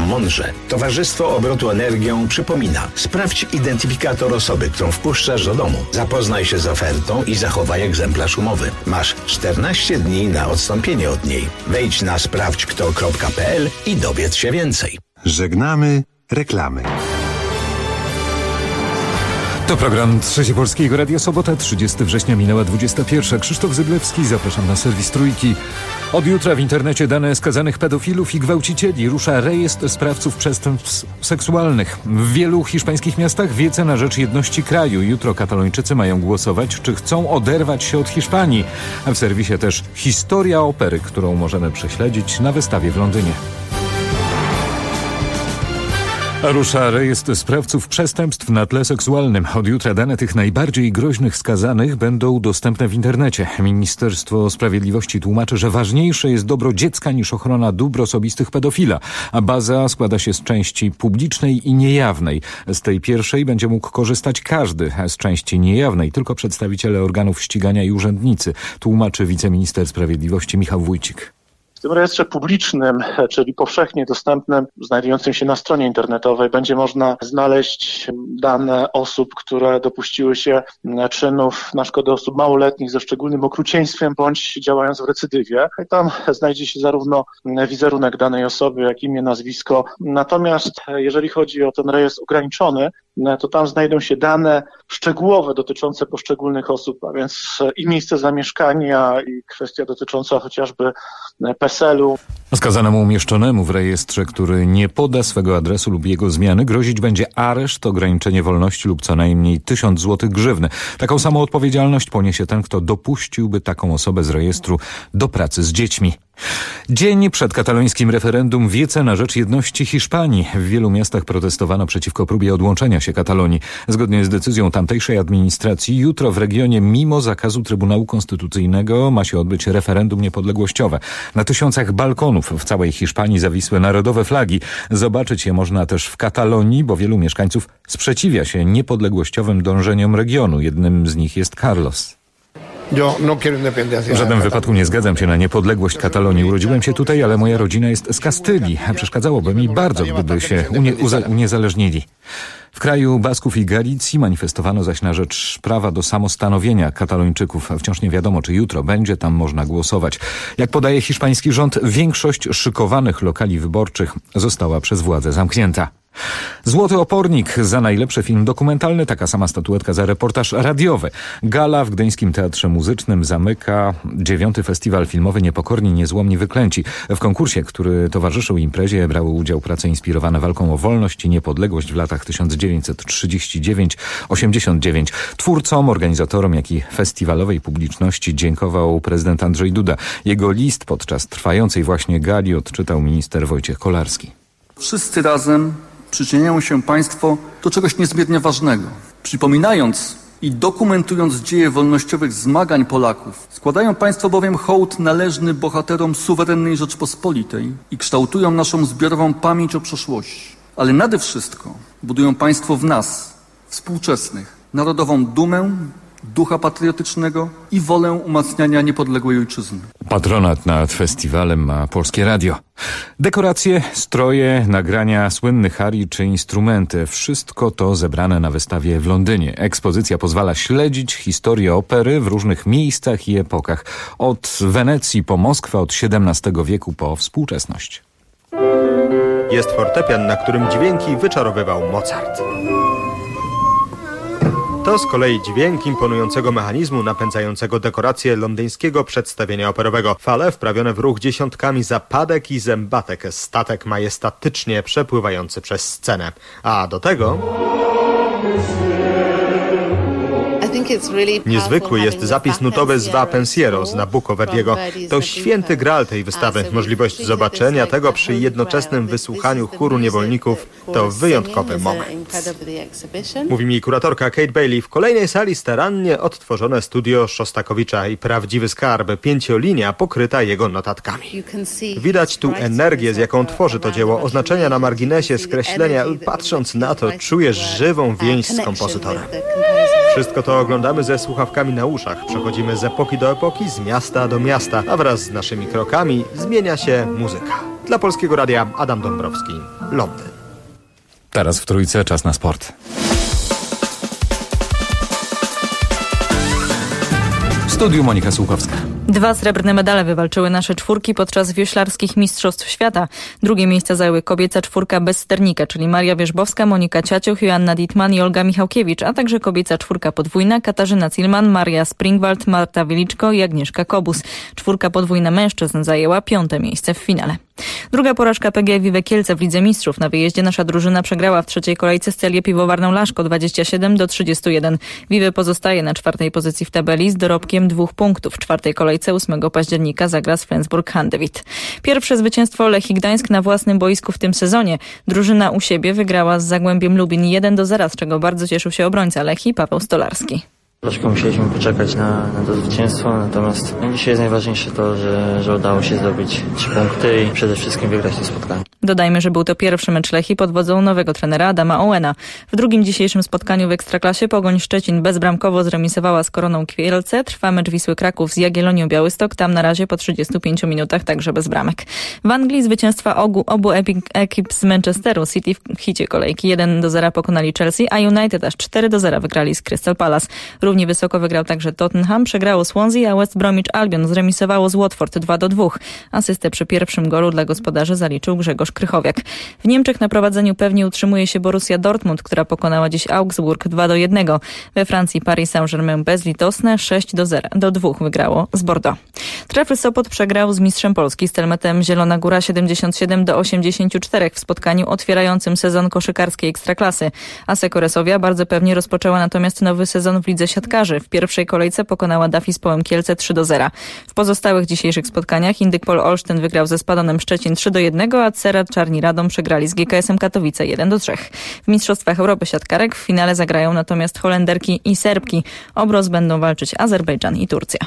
mądrze. Towarzystwo Obrotu Energią przypomina: sprawdź identyfikator osoby, którą wpuszczasz do domu. Zapoznaj się z ofertą i zachowaj egzemplarz umowy. Masz 14 dni na odstąpienie od niej. Wejdź na sprawdźkto.pl i dowiedz się więcej. Żegnamy reklamy. To program Trzecie Polskiego Radia. Sobota, 30 września, minęła 21. Krzysztof Zyblewski, zapraszam na serwis Trójki. Od jutra w internecie dane skazanych pedofilów i gwałcicieli. Rusza rejestr sprawców przestępstw seksualnych. W wielu hiszpańskich miastach wiece na rzecz jedności kraju. Jutro Katalończycy mają głosować, czy chcą oderwać się od Hiszpanii. A w serwisie też historia opery, którą możemy prześledzić na wystawie w Londynie. Rusza rejestr sprawców przestępstw na tle seksualnym. Od jutra dane tych najbardziej groźnych skazanych będą dostępne w internecie. Ministerstwo Sprawiedliwości tłumaczy, że ważniejsze jest dobro dziecka niż ochrona dóbr osobistych pedofila. A baza składa się z części publicznej i niejawnej. Z tej pierwszej będzie mógł korzystać każdy, a z części niejawnej tylko przedstawiciele organów ścigania i urzędnicy, tłumaczy wiceminister sprawiedliwości Michał Wójcik. W tym rejestrze publicznym, czyli powszechnie dostępnym, znajdującym się na stronie internetowej, będzie można znaleźć dane osób, które dopuściły się czynów na szkodę osób małoletnich ze szczególnym okrucieństwem bądź działając w recydywie. I tam znajdzie się zarówno wizerunek danej osoby, jak imię, nazwisko. Natomiast jeżeli chodzi o ten rejestr ograniczony, to tam znajdą się dane szczegółowe dotyczące poszczególnych osób, a więc i miejsce zamieszkania, i kwestia dotycząca chociażby PESEL-u. Skazanemu umieszczonemu w rejestrze, który nie poda swego adresu lub jego zmiany, grozić będzie areszt, ograniczenie wolności lub co najmniej 1000 zł grzywny. Taką samą odpowiedzialność poniesie ten, kto dopuściłby taką osobę z rejestru do pracy z dziećmi. Dzień przed katalońskim referendum wiece na rzecz jedności Hiszpanii. W wielu miastach protestowano przeciwko próbie odłączenia się Katalonii. Zgodnie z decyzją tamtejszej administracji jutro w regionie mimo zakazu Trybunału Konstytucyjnego ma się odbyć referendum niepodległościowe. Na tysiącach balkonów w całej Hiszpanii zawisły narodowe flagi. Zobaczyć je można też w Katalonii, bo wielu mieszkańców sprzeciwia się niepodległościowym dążeniom regionu. Jednym z nich jest Carlos. W żadnym wypadku nie zgadzam się na niepodległość Katalonii. Urodziłem się tutaj, ale moja rodzina jest z Kastylii. Przeszkadzałoby mi bardzo, gdyby się uniezależnili. W kraju Basków i Galicji manifestowano zaś na rzecz prawa do samostanowienia Katalończyków. Wciąż nie wiadomo, czy jutro będzie tam można głosować. Jak podaje hiszpański rząd, większość szykowanych lokali wyborczych została przez władze zamknięta. Złoty Opornik za najlepszy film dokumentalny, taka sama statuetka za reportaż radiowy. Gala w Gdyńskim Teatrze Muzycznym zamyka 9. Festiwal filmowy Niepokorni, Niezłomni, Wyklęci. W konkursie, który towarzyszył imprezie, brały udział prace inspirowane walką o wolność i niepodległość w latach 1939-89. Twórcom, organizatorom, jak i festiwalowej publiczności dziękował prezydent Andrzej Duda. Jego list podczas trwającej właśnie gali odczytał minister Wojciech Kolarski. Wszyscy razem przyczyniają się państwo do czegoś niezmiernie ważnego. Przypominając i dokumentując dzieje wolnościowych zmagań Polaków, składają państwo bowiem hołd należny bohaterom suwerennej Rzeczpospolitej i kształtują naszą zbiorową pamięć o przeszłości. Ale nade wszystko budują państwo w nas, współczesnych, narodową dumę, ducha patriotycznego i wolę umacniania niepodległej ojczyzny. Patronat nad festiwalem ma Polskie Radio. Dekoracje, stroje, nagrania słynnych arii czy instrumenty. Wszystko to zebrane na wystawie w Londynie. Ekspozycja pozwala śledzić historię opery w różnych miejscach i epokach. Od Wenecji po Moskwę, od XVII wieku po współczesność. Jest fortepian, na którym dźwięki wyczarowywał Mozart. To z kolei dźwięk imponującego mechanizmu napędzającego dekoracje londyńskiego przedstawienia operowego. Fale wprawione w ruch dziesiątkami zapadek i zębatek. Statek majestatycznie przepływający przez scenę. A do tego... Niezwykły jest zapis nutowy z Va Pensiero z Nabucco Verdiego. To święty graal tej wystawy. Możliwość zobaczenia tego przy jednoczesnym wysłuchaniu chóru niewolników to wyjątkowy moment. Mówi mi kuratorka Kate Bailey. W kolejnej sali starannie odtworzone studio Szostakowicza i prawdziwy skarb, 5-linia pokryta jego notatkami. Widać tu energię, z jaką tworzy to dzieło, oznaczenia na marginesie, skreślenia. Patrząc na to, czujesz żywą więź z kompozytorem. Wszystko to oglądamy ze słuchawkami na uszach. Przechodzimy z epoki do epoki, z miasta do miasta, a wraz z naszymi krokami zmienia się muzyka. Dla Polskiego Radia Adam Dąbrowski, Londyn. Teraz w Trójce czas na sport. W studiu Monika Sułkowska. 2 srebrne medale wywalczyły nasze czwórki podczas wioślarskich Mistrzostw Świata. Drugie miejsca zajęły kobieca czwórka bez sternika, czyli Maria Wierzbowska, Monika Ciaciuch, Joanna Dittmann i Olga Michałkiewicz, a także kobieca czwórka podwójna Katarzyna Zillmann, Maria Springwald, Marta Wieliczko i Agnieszka Kobus. Czwórka podwójna mężczyzn zajęła 5. miejsce w finale. Druga porażka PGE Vive Kielce w Lidze Mistrzów. Na wyjeździe nasza drużyna przegrała w trzeciej kolejce z Celię Piwowarną Laszko 27-31. Vive pozostaje na 4. pozycji w tabeli z dorobkiem 2 punktów. W 4. kolejce 8 października zagra z Flensburg-Handewitt. Pierwsze zwycięstwo Lechii Gdańsk na własnym boisku w tym sezonie. Drużyna u siebie wygrała z Zagłębiem Lubin 1-0, z czego bardzo cieszył się obrońca Lechii Paweł Stolarski. Troszkę musieliśmy poczekać na to zwycięstwo, natomiast dzisiaj jest najważniejsze to, że udało się zdobyć 3 punkty i przede wszystkim wygrać to spotkanie. Dodajmy, że był to pierwszy mecz Lechii pod wodzą nowego trenera Adama Owena. W drugim dzisiejszym spotkaniu w Ekstraklasie Pogoń Szczecin bezbramkowo zremisowała z Koroną Kielce. Trwa mecz Wisły Kraków z Jagiellonią Białystok. Tam na razie po 35 minutach także bez bramek. W Anglii zwycięstwa obu ekip z Manchesteru City w hicie kolejki 1-0 pokonali Chelsea, a United aż 4-0 wygrali z Crystal Palace. Równie wysoko wygrał także Tottenham, przegrało Swansea, a West Bromwich Albion zremisowało z Watford 2-2. Asystę przy pierwszym golu dla gospodarzy zaliczył Grzegorz Krychowiak. W Niemczech na prowadzeniu pewnie utrzymuje się Borussia Dortmund, która pokonała dziś Augsburg 2-1. We Francji Paris Saint-Germain bezlitosne 6-2 wygrało z Bordeaux. Trefl Sopot przegrał z mistrzem Polski Stelmetem Zielona Góra 77-84 w spotkaniu otwierającym sezon koszykarskiej Ekstraklasy. Aseko Resowia bardzo pewnie rozpoczęła natomiast nowy sezon w lidze siatkarzy. W pierwszej kolejce pokonała Dafis-Połem Kielce 3-0. W pozostałych dzisiejszych spotkaniach Indyk-Pol Olsztyn wygrał ze Spadonem Szczecin 3-1, a Cerat Czarni Radom przegrali z GKS-em Katowice 1-3. W Mistrzostwach Europy siatkarek w finale zagrają natomiast Holenderki i Serbki. O brąz będą walczyć Azerbejdżan i Turcja.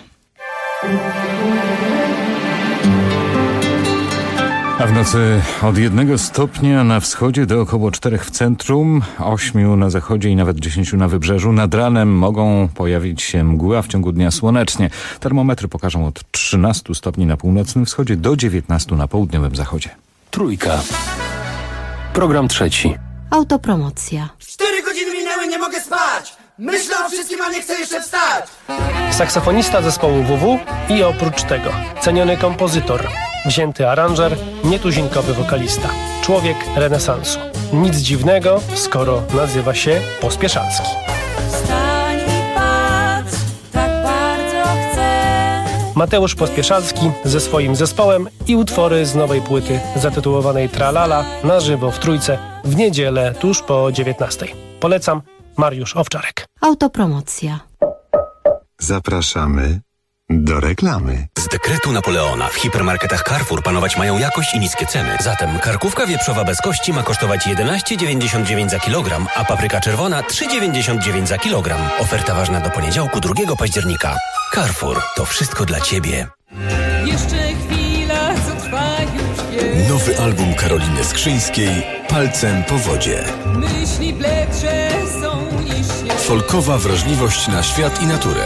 A w nocy od 1 stopnia na wschodzie do około 4 w centrum, 8 na zachodzie i nawet 10 na wybrzeżu. Nad ranem mogą pojawić się mgły, a w ciągu dnia słonecznie. Termometry pokażą od 13 stopni na północnym wschodzie do 19 na południowym zachodzie. Trójka. Program trzeci. Autopromocja. 4 godziny minęły, nie mogę spać! Myślę o wszystkim, a nie chcę jeszcze wstać! Saksofonista zespołu WW i oprócz tego ceniony kompozytor, wzięty aranżer, nietuzinkowy wokalista. Człowiek renesansu. Nic dziwnego, skoro nazywa się Pospieszalski. Wstań i patrz, tak bardzo chcę. Mateusz Pospieszalski ze swoim zespołem i utwory z nowej płyty zatytułowanej Tralala na żywo w Trójce w niedzielę tuż po 19. Polecam. Mariusz Owczarek. Autopromocja. Zapraszamy do reklamy. Z dekretu Napoleona w hipermarketach Carrefour panować mają jakość i niskie ceny. Zatem karkówka wieprzowa bez kości ma kosztować 11,99 za kilogram, a papryka czerwona 3,99 za kilogram. Oferta ważna do poniedziałku 2 października. Carrefour, to wszystko dla Ciebie. Jeszcze chwila, co trwa już wiele. Nowy album Karoliny Skrzyńskiej Palcem po wodzie. Myśli bledsze są niż się. Folkowa wrażliwość na świat i naturę.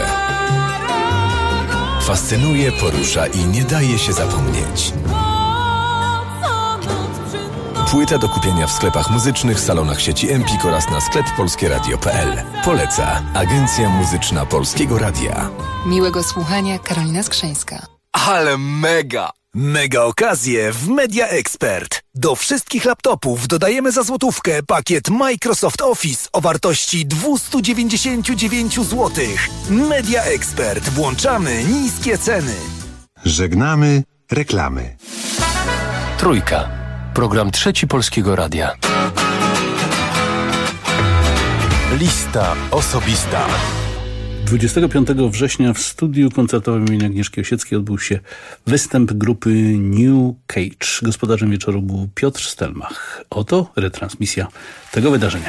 Fascynuje, porusza i nie daje się zapomnieć. Płyta do kupienia w sklepach muzycznych, salonach sieci Empik oraz na sklep polskieradio.pl. Poleca Agencja Muzyczna Polskiego Radia. Miłego słuchania, Karolina Skrzyńska. Ale mega! Mega okazje w Media Expert. Do wszystkich laptopów dodajemy za złotówkę pakiet Microsoft Office o wartości 299 zł. Media Expert. Włączamy niskie ceny. Żegnamy reklamy. Trójka. Program trzeci Polskiego Radia. Lista osobista. 25 września w studiu koncertowym imienia Agnieszki Osieckiej odbył się występ grupy New Cage. Gospodarzem wieczoru był Piotr Stelmach. Oto retransmisja tego wydarzenia.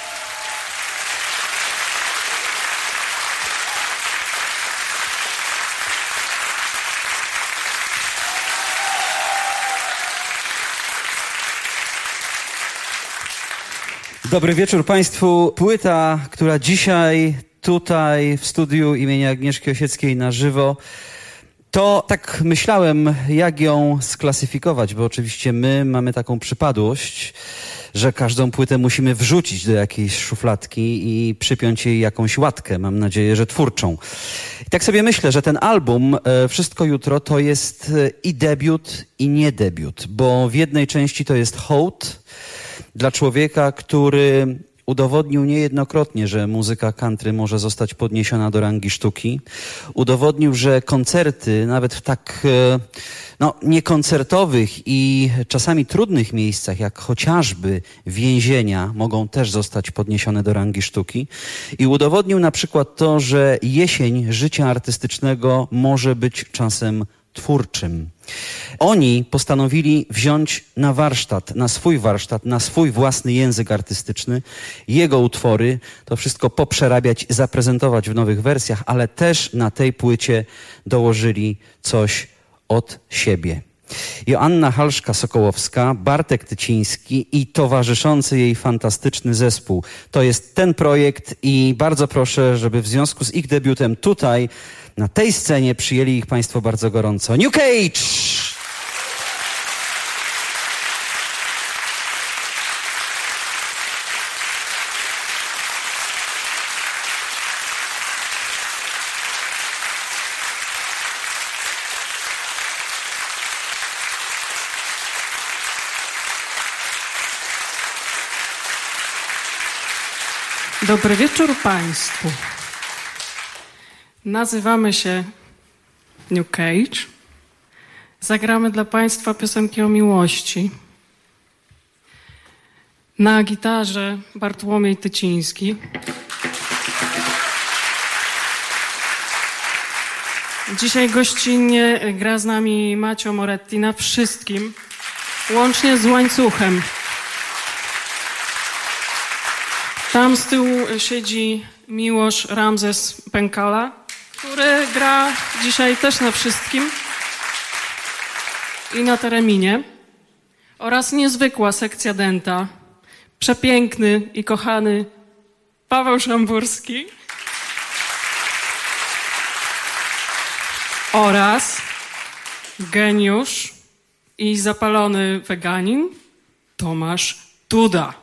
Dobry wieczór Państwu. Płyta, która dzisiaj tutaj w studiu imienia Agnieszki Osieckiej na żywo To tak myślałem, jak ją sklasyfikować, bo oczywiście my mamy taką przypadłość, że każdą płytę musimy wrzucić do jakiejś szufladki i przypiąć jej jakąś łatkę, mam nadzieję, że twórczą. I tak sobie myślę, że ten album Wszystko Jutro to jest i debiut, i nie debiut, bo w jednej części to jest hołd dla człowieka, który udowodnił niejednokrotnie, że muzyka country może zostać podniesiona do rangi sztuki. Udowodnił, że koncerty, nawet w tak niekoncertowych i czasami trudnych miejscach, jak chociażby więzienia, mogą też zostać podniesione do rangi sztuki. I udowodnił na przykład to, że jesień życia artystycznego może być czasem twórczym. Oni postanowili wziąć na warsztat, na swój własny język artystyczny, jego utwory, to wszystko poprzerabiać, zaprezentować w nowych wersjach, ale też na tej płycie dołożyli coś od siebie. Joanna Halszka-Sokołowska, Bartek Tyciński i towarzyszący jej fantastyczny zespół. To jest ten projekt i bardzo proszę, żeby w związku z ich debiutem tutaj, na tej scenie, przyjęli ich Państwo bardzo gorąco. New Cage! Dobry wieczór Państwu. Nazywamy się New Cage. Zagramy dla Państwa piosenki o miłości. Na gitarze Bartłomiej Tyciński. Dzisiaj gościnnie gra z nami Macio Moretti na wszystkim, łącznie z łańcuchem. Tam z tyłu siedzi Miłosz Ramzes Pękala, który gra dzisiaj też na wszystkim i na tereminie. Oraz niezwykła sekcja denta, przepiękny i kochany Paweł Szamburski oraz geniusz i zapalony weganin Tomasz Duda.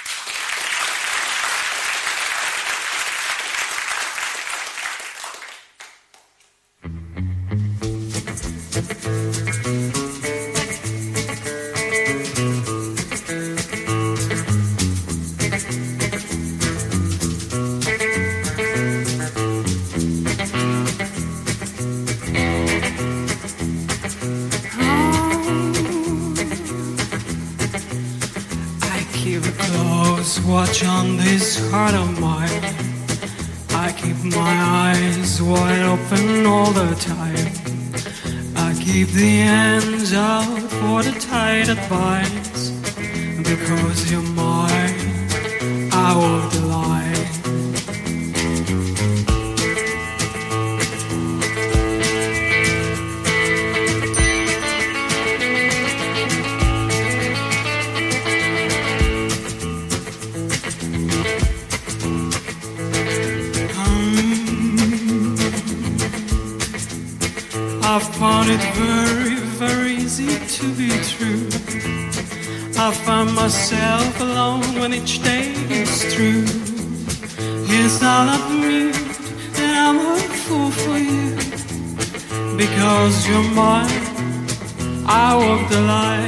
Watch on this heart of mine. I keep my eyes wide open all the time. I keep the ends out for the tide that binds. Because you're mine, I walk the line. I found it very, very easy to be true. I find myself alone when each day is through. Yes, I'll admit that I'm a fool for you. Because you're mine, I walk the line.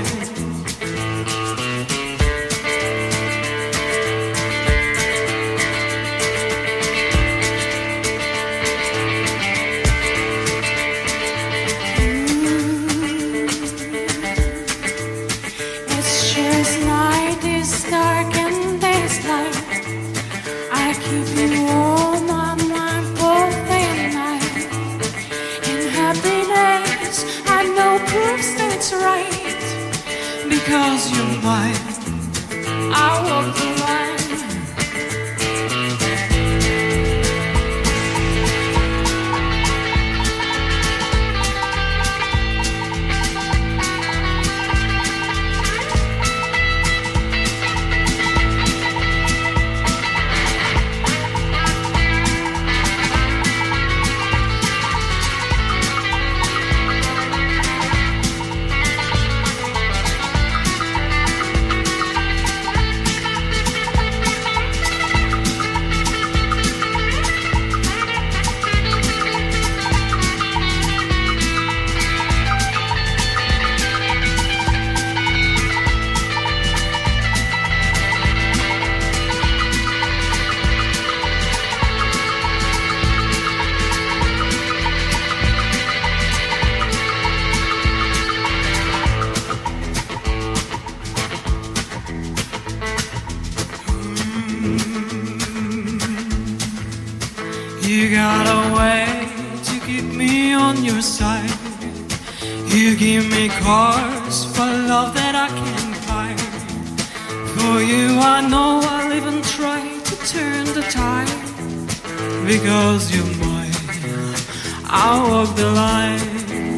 You got a way to keep me on your side. You give me cause for love that I can't buy. For you I know I'll even try to turn the tide. Because you're mine, I'll walk the line.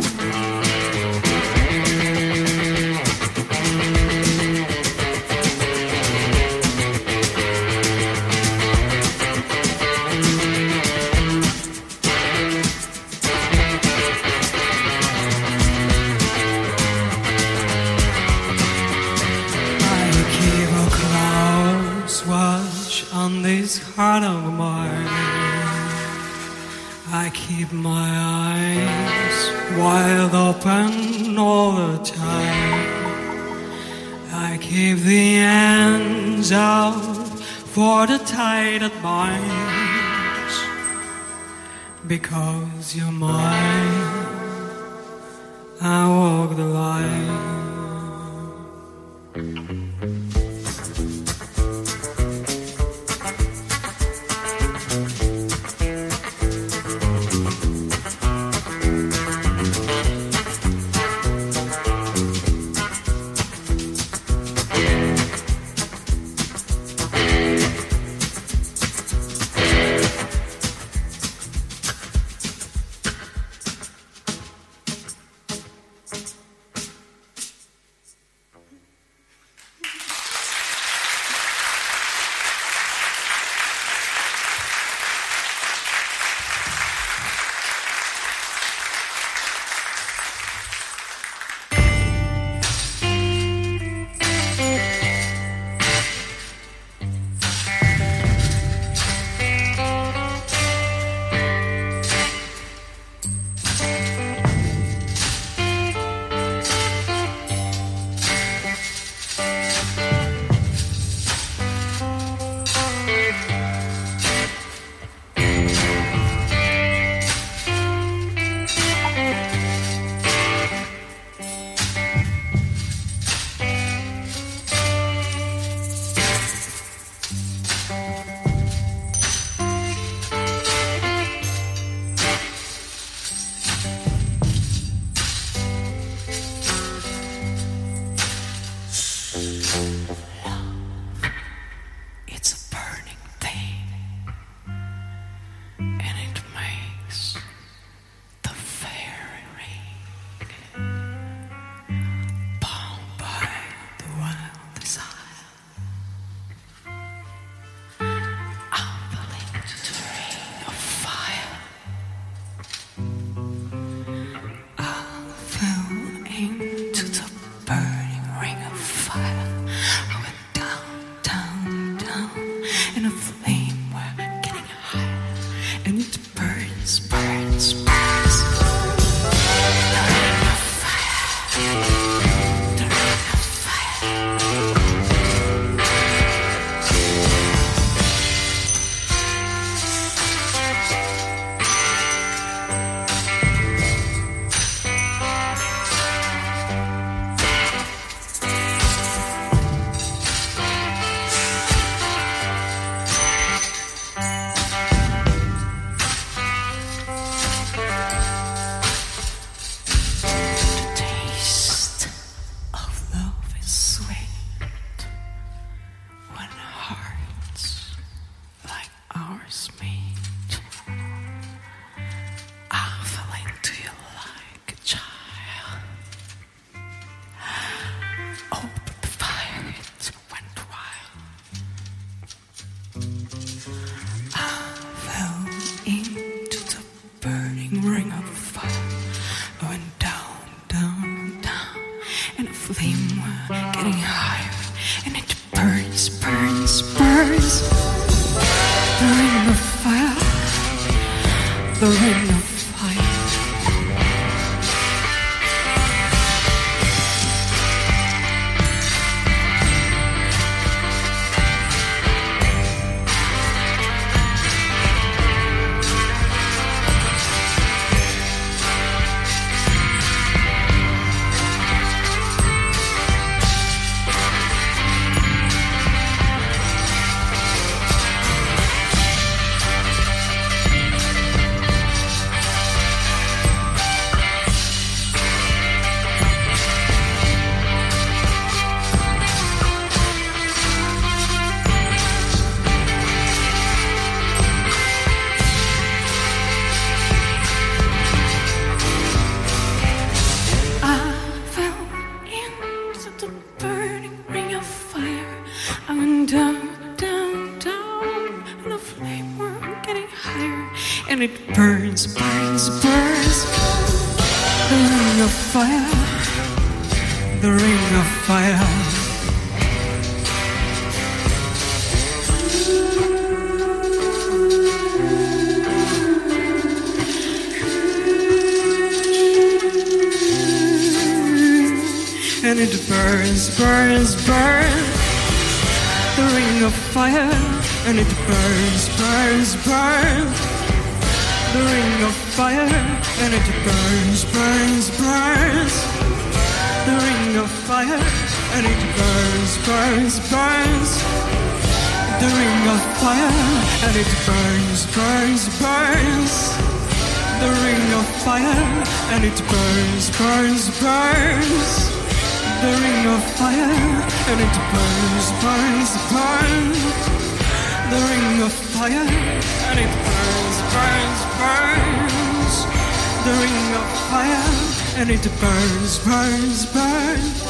On this heart of mine, I keep my eyes wide open all the time. I keep the ends out for the tide that binds. Because you're mine, I walk the line. down, down, down, and the flame we're getting higher, and it burns, burns, burns. The ring of fire, the ring of fire. And it burns, burns, burns. The ring of fire. And it burns, burns, burns. The ring of fire. And it burns, burns, burns. The ring of fire. And it burns, burns, burns. The ring of fire. And it burns, burns, burns. The ring of fire. And it burns, burns, burns. The ring of fire, and it burns, burns, burns. The ring of fire, and it burns, burns, burns. The ring of fire, and it burns, burns, burns.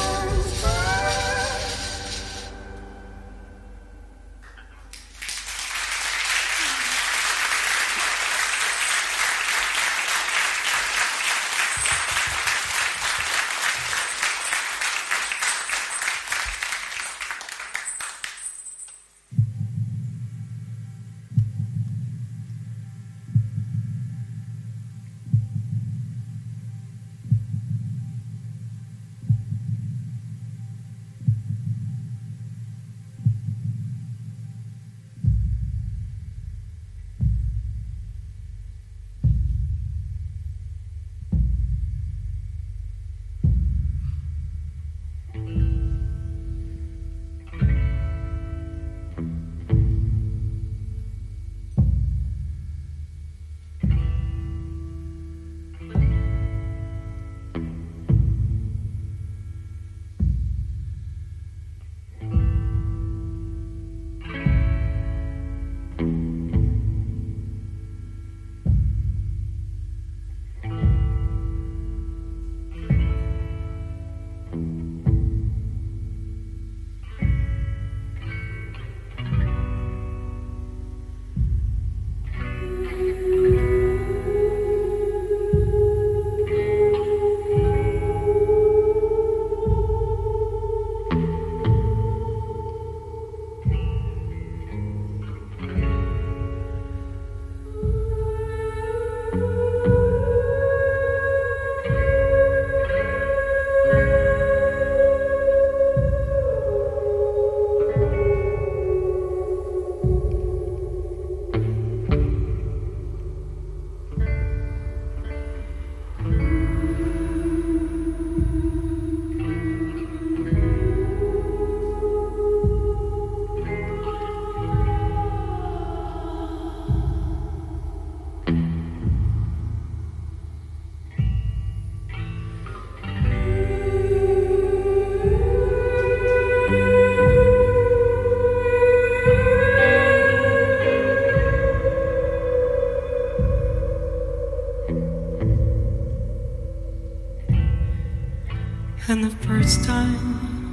And the first time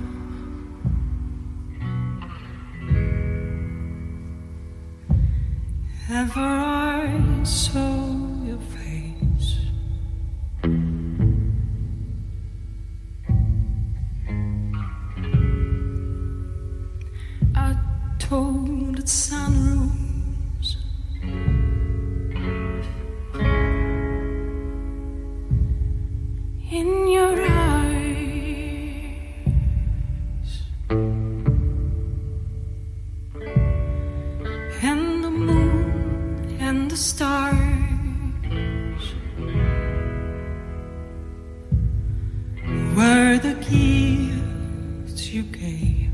ever I saw your face, I told it sunrooms in your eyes. And the moon and the stars were the gifts you gave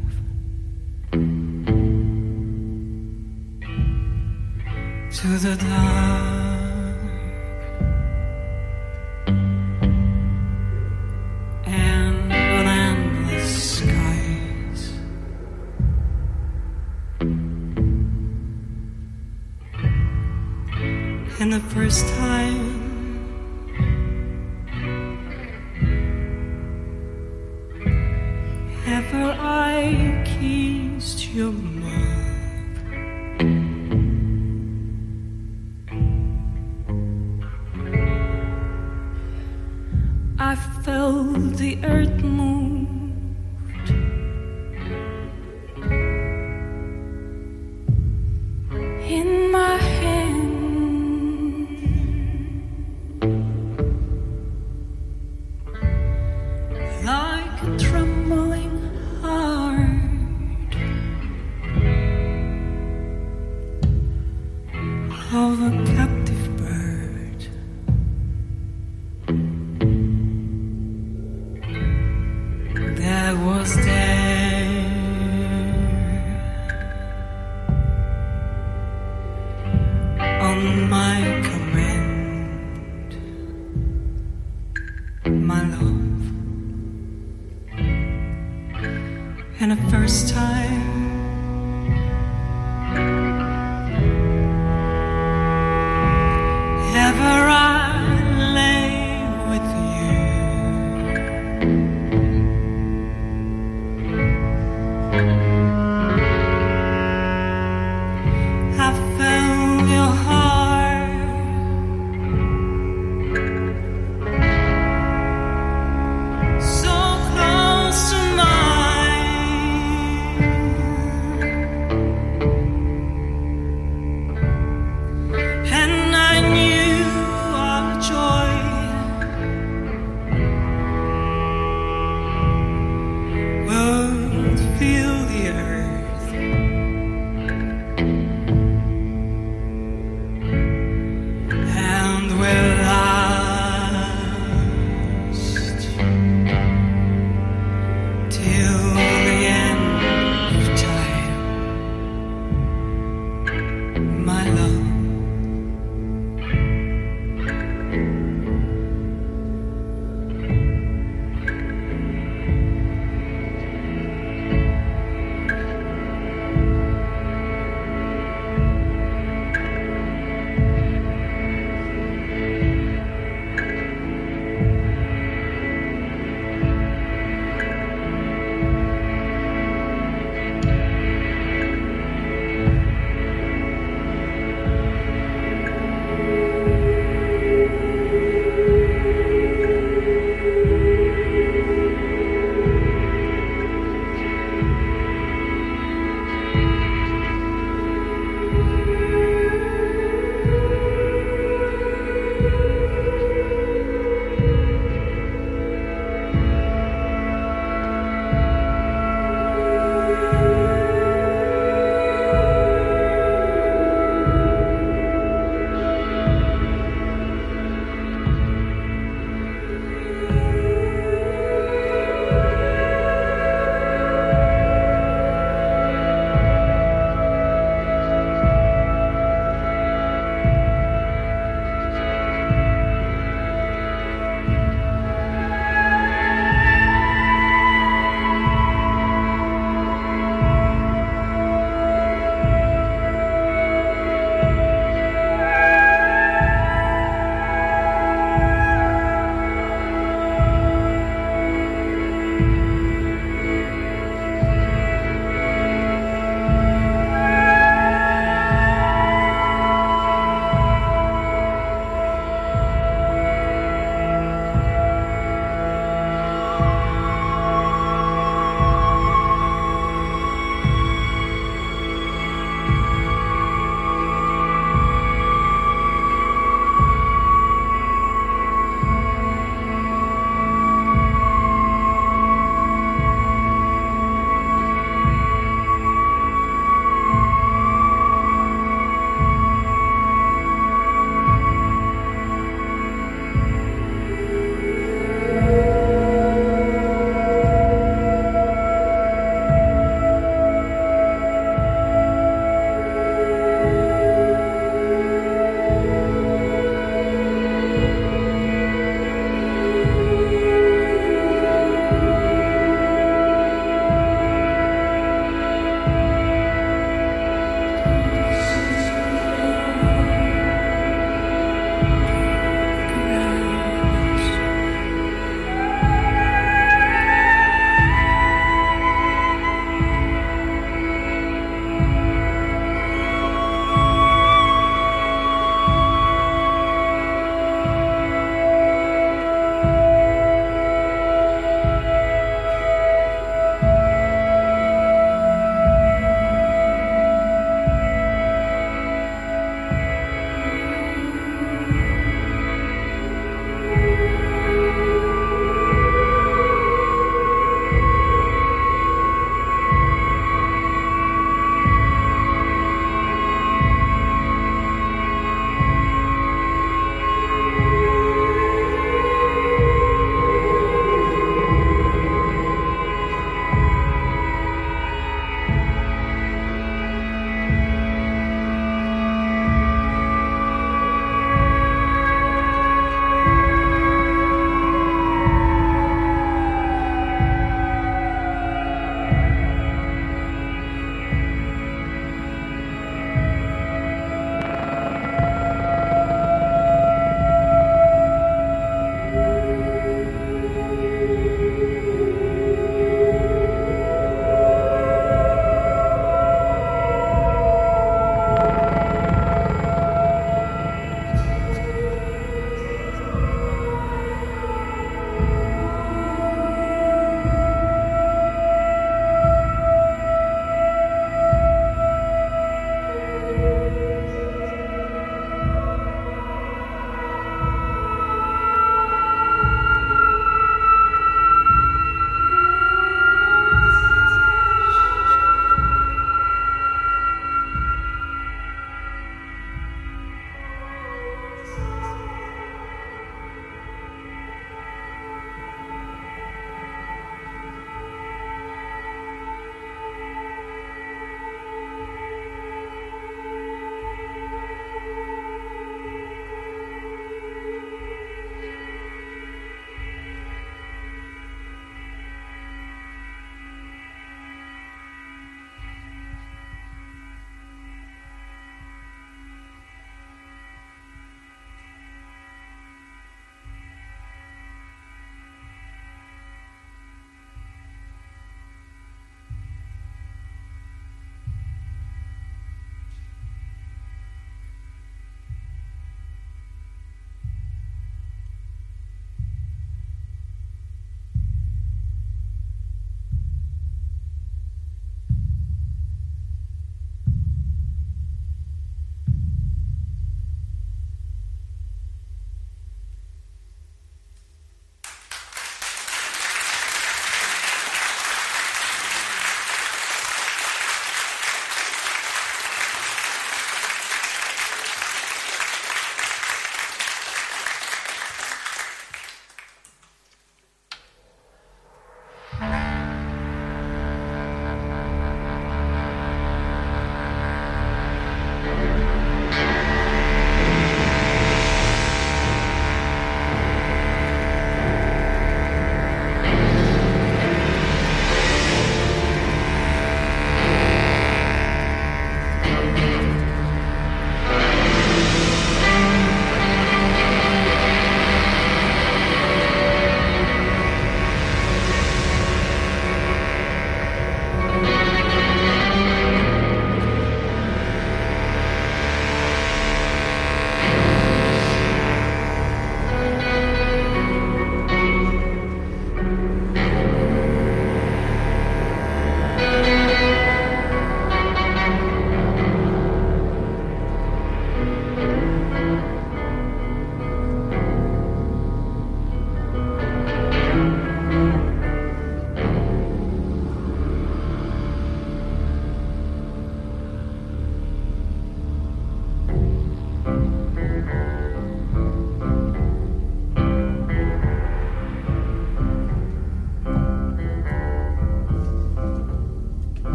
to the dark and an endless skies. And the first time ever I kissed your mouth, of a captive bird. That was there on my command, my love. And the first time ever I lay with you, I felt your heart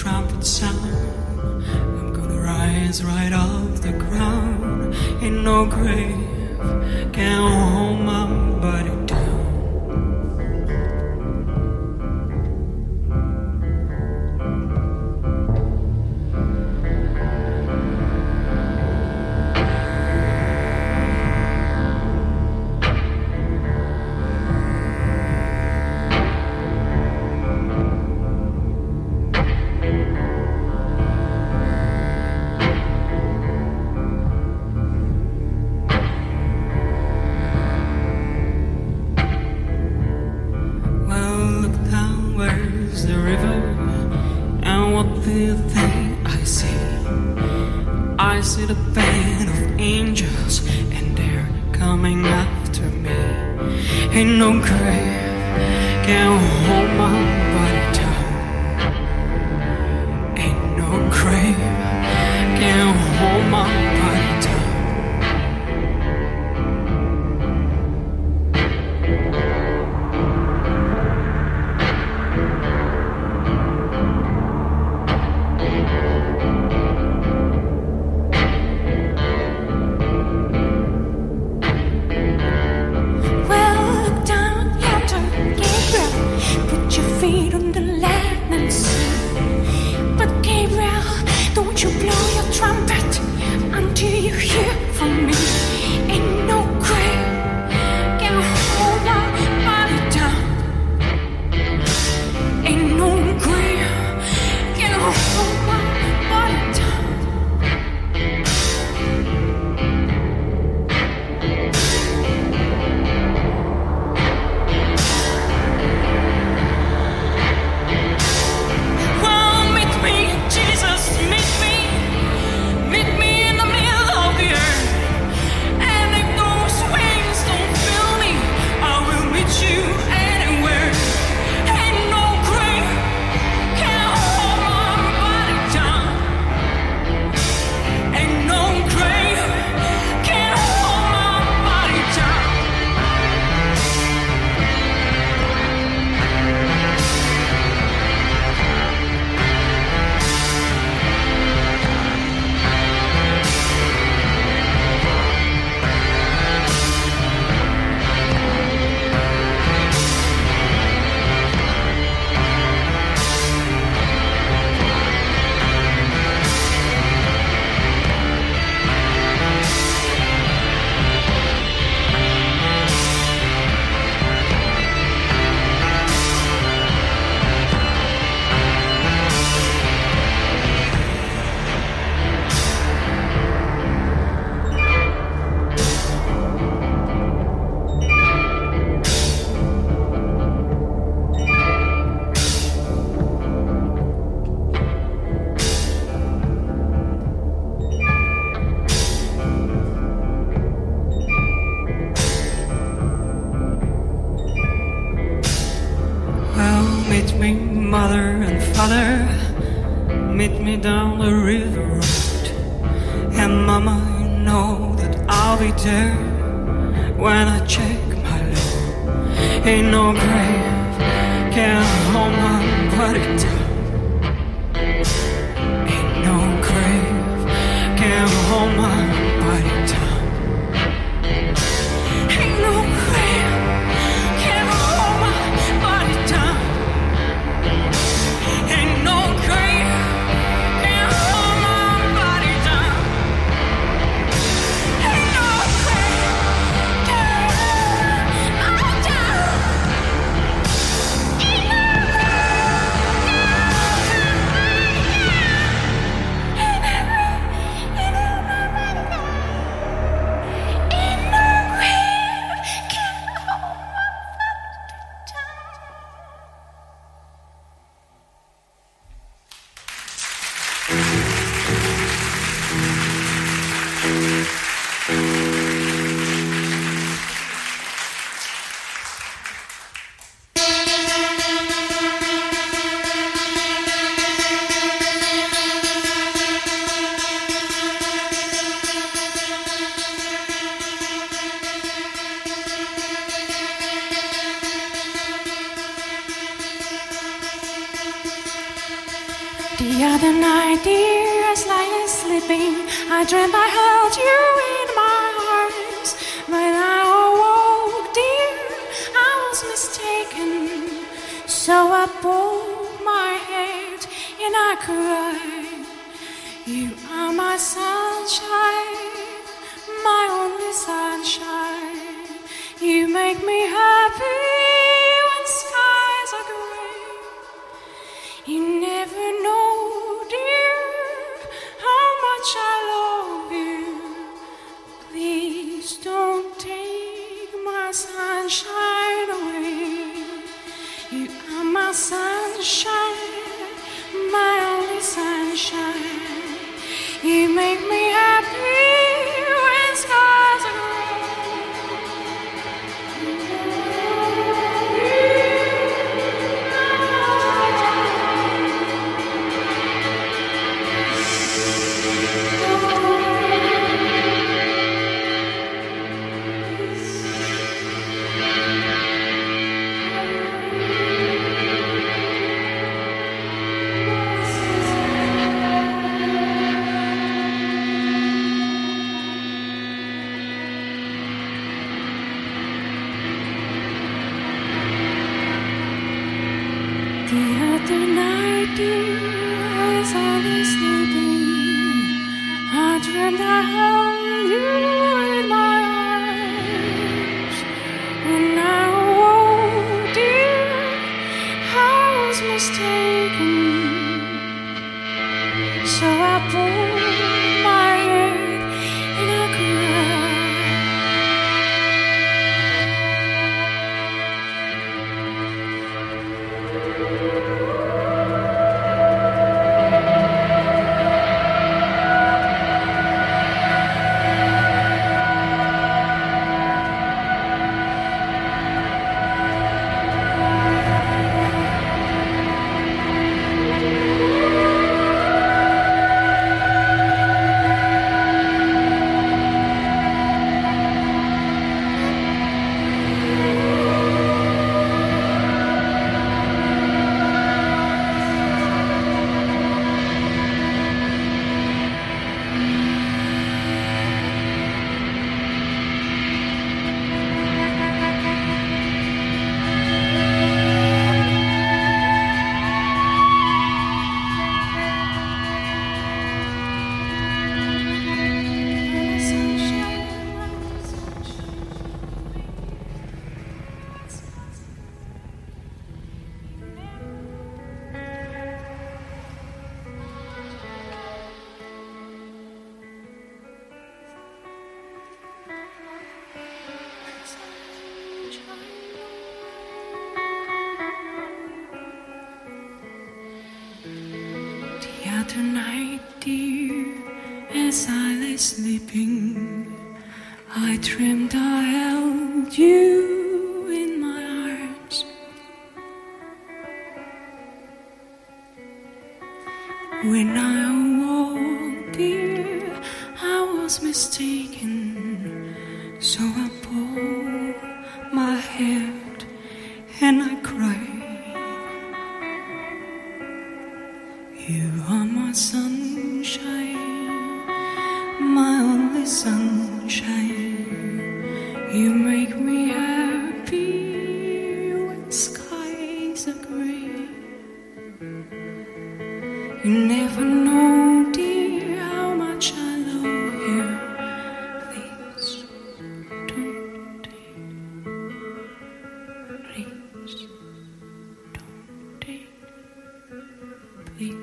trumpet sound, I'm gonna rise right off the ground. Ain't no grave can hold my body down. Meet me down the river road. And mama, you know that I'll be there when I check my load. Ain't no grave can hold my body down. Ain't no grave can hold my body down. Ain't no grave can hold my body down. Ain't no grave can hold my body down. Ain't no grave can hold my down. The other night, dear, as I lay sleeping, I dreamt I held you in my arms. When I awoke, dear, I was mistaken. So I pulled my head and I cried. You are my sunshine, my only sunshine. You make me happy when skies are gray. You never know, dear, how much I love you. Please don't take my sunshine away. You are my sunshine, my only sunshine. You make me happy when skies are tonight, dear, as I lay sleeping, I dreamed I held you in my arms. When I awoke, dear, I was mistaken. So I pulled my head and I cried. You are my sunshine, my only sunshine. You make me happy when skies are gray. You never know, dear, how much I love you. Please don't take, please don't take, please.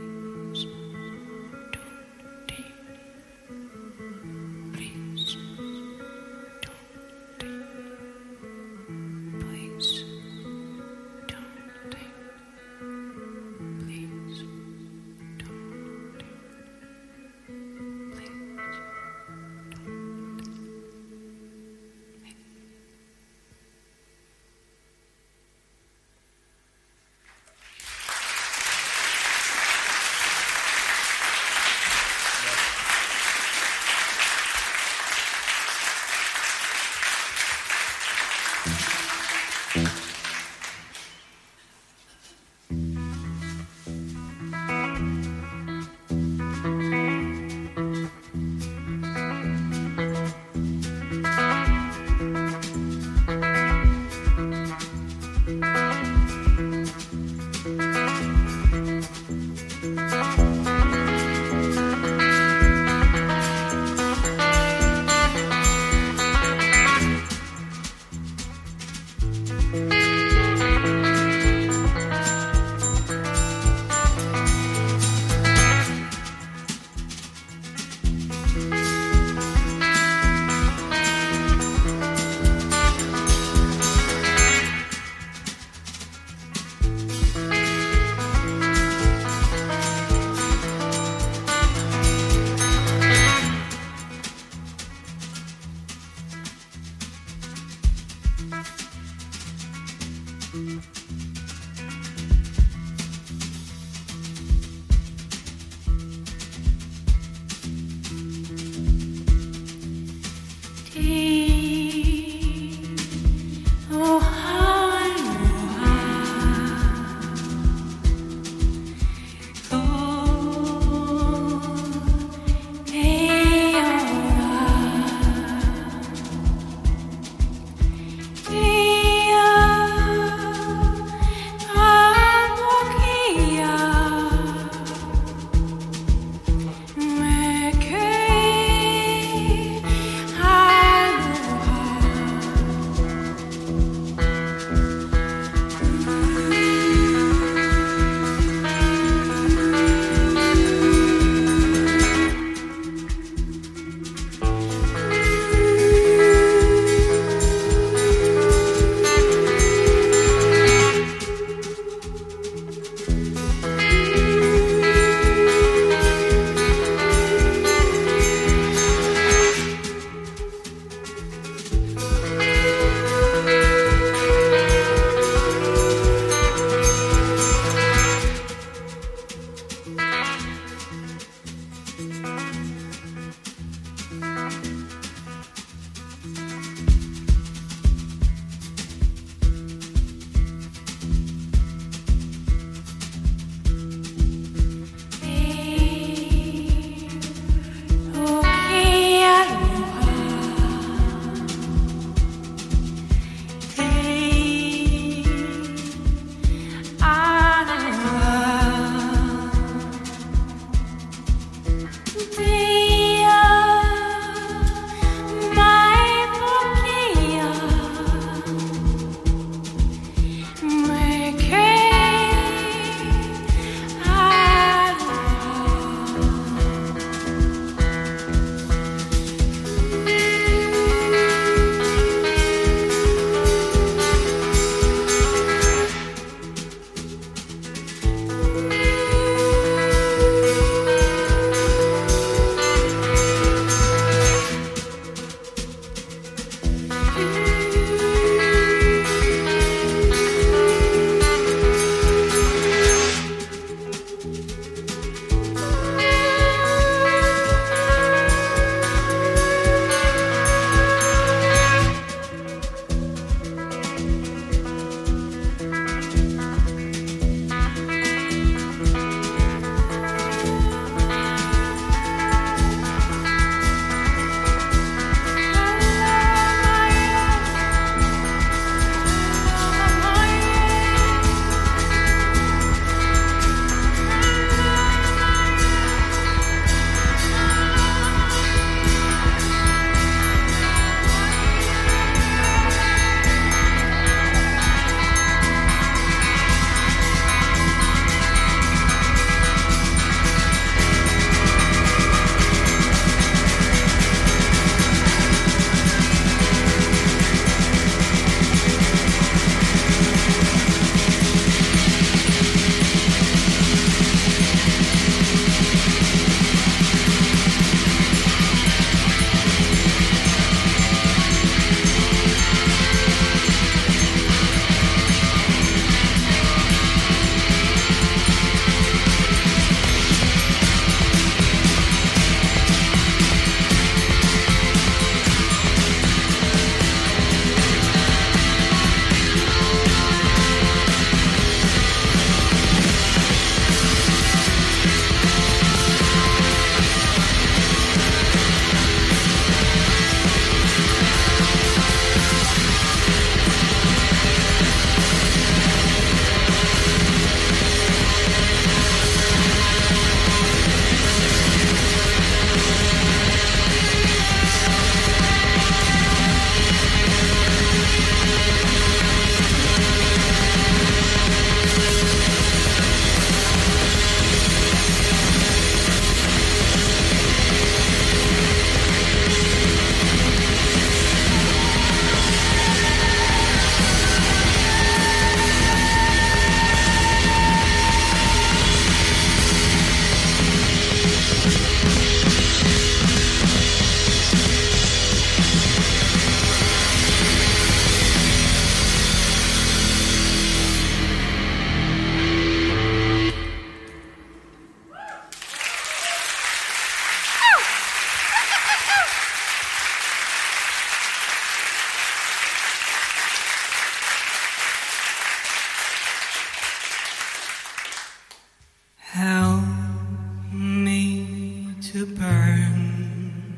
to burn.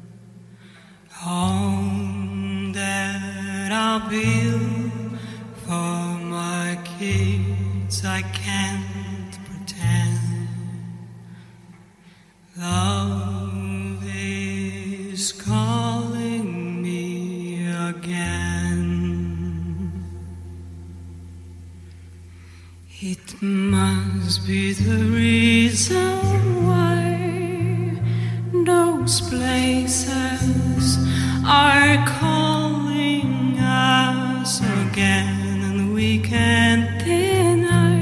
Home that I'll build for my kids, I can't pretend. Love is calling me again. It must be the reason why those places are calling us again, and we can't deny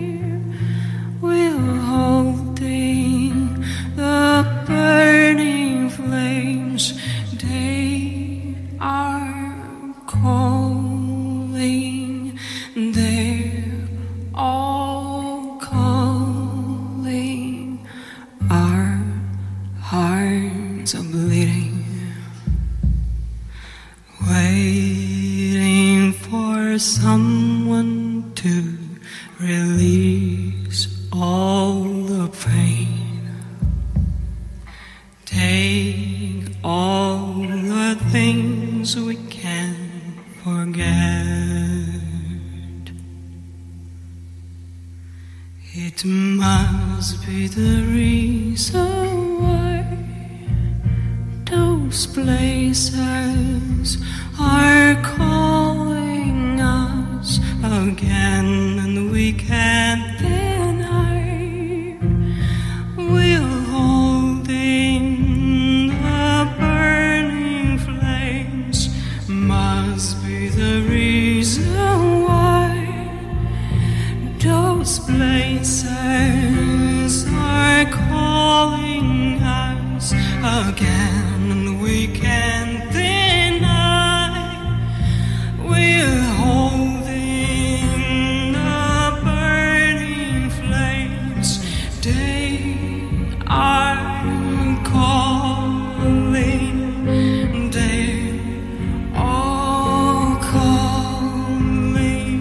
we're holding the burning flames. They are calling, they're all calling. Our hearts are bleeding, waiting for someone to release all the pain. Take all the things we can't forget. It must be the reason why those places are calling us again, and we can't deny we're holding the burning flames. Must be the reason why those places are calling us again, and we can't deny we're holding the burning flames. They are calling, they're all calling.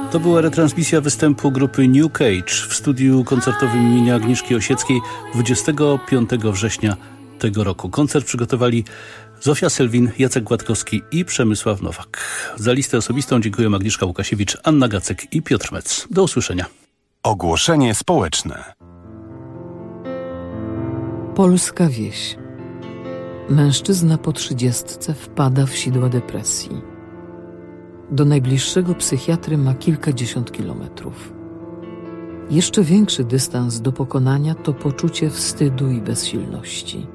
To była retransmisja występu grupy New Cage w studiu koncertowym imienia Agnieszki Osieckiej 25 września tego roku. Koncert przygotowali Zofia Selwin, Jacek Gładkowski i Przemysław Nowak. Za listę osobistą dziękuję Agnieszka Łukasiewicz, Anna Gacek i Piotr Mec. Do usłyszenia. Ogłoszenie społeczne. Polska wieś. Mężczyzna po 30 wpada w sidła depresji. Do najbliższego psychiatry ma kilkadziesiąt kilometrów. Jeszcze większy dystans do pokonania to poczucie wstydu i bezsilności.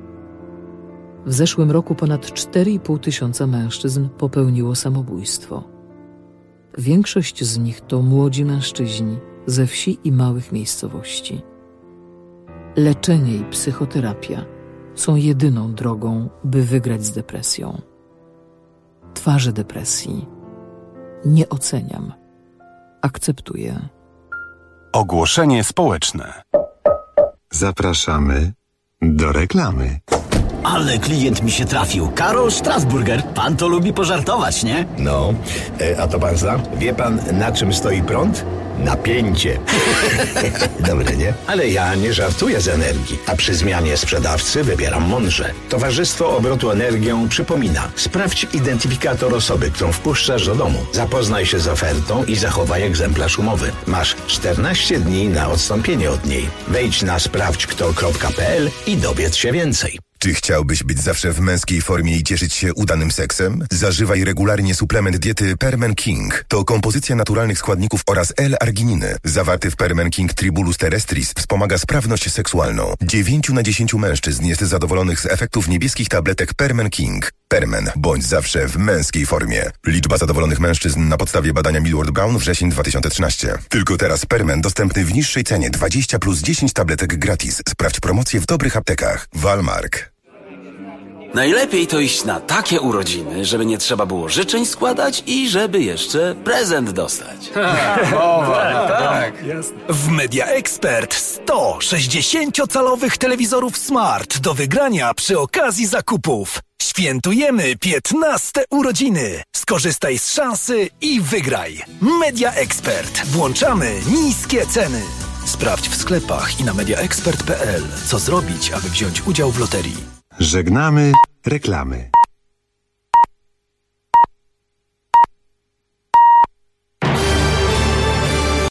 W zeszłym roku ponad 4,5 tysiąca mężczyzn popełniło samobójstwo. Większość z nich to młodzi mężczyźni ze wsi i małych miejscowości. Leczenie i psychoterapia są jedyną drogą, by wygrać z depresją. Twarze depresji. Nie oceniam. Akceptuję. Ogłoszenie społeczne. Zapraszamy do reklamy. Ale klient mi się trafił. Karol Strasburger. Pan to lubi pożartować, nie? No, a to pan zna? Wie pan, na czym stoi prąd? Napięcie. Dobre, nie? Ale ja nie żartuję z energii, a przy zmianie sprzedawcy wybieram mądrze. Towarzystwo Obrotu Energią przypomina: sprawdź identyfikator osoby, którą wpuszczasz do domu. Zapoznaj się z ofertą i zachowaj egzemplarz umowy. Masz 14 dni na odstąpienie od niej. Wejdź na sprawdźkto.pl i dowiedz się więcej. Czy chciałbyś być zawsze w męskiej formie i cieszyć się udanym seksem? Zażywaj regularnie suplement diety Permen King. To kompozycja naturalnych składników oraz L-argininy. Zawarty w Permen King Tribulus terrestris wspomaga sprawność seksualną. 9 na 10 mężczyzn jest zadowolonych z efektów niebieskich tabletek Permen King. Permen. Bądź zawsze w męskiej formie. Liczba zadowolonych mężczyzn na podstawie badania Millward Brown wrzesień 2013. Tylko teraz Permen dostępny w niższej cenie 20 plus 10 tabletek gratis. Sprawdź promocję w dobrych aptekach. Walmart. Najlepiej to iść na takie urodziny, żeby nie trzeba było życzeń składać i żeby jeszcze prezent dostać. Tak. W Media Expert 100 60-calowych telewizorów Smart do wygrania przy okazji zakupów. Świętujemy 15 urodziny. Skorzystaj z szansy i wygraj. Media Expert. Włączamy niskie ceny. Sprawdź w sklepach i na mediaexpert.pl, co zrobić, aby wziąć udział w loterii. Żegnamy reklamy.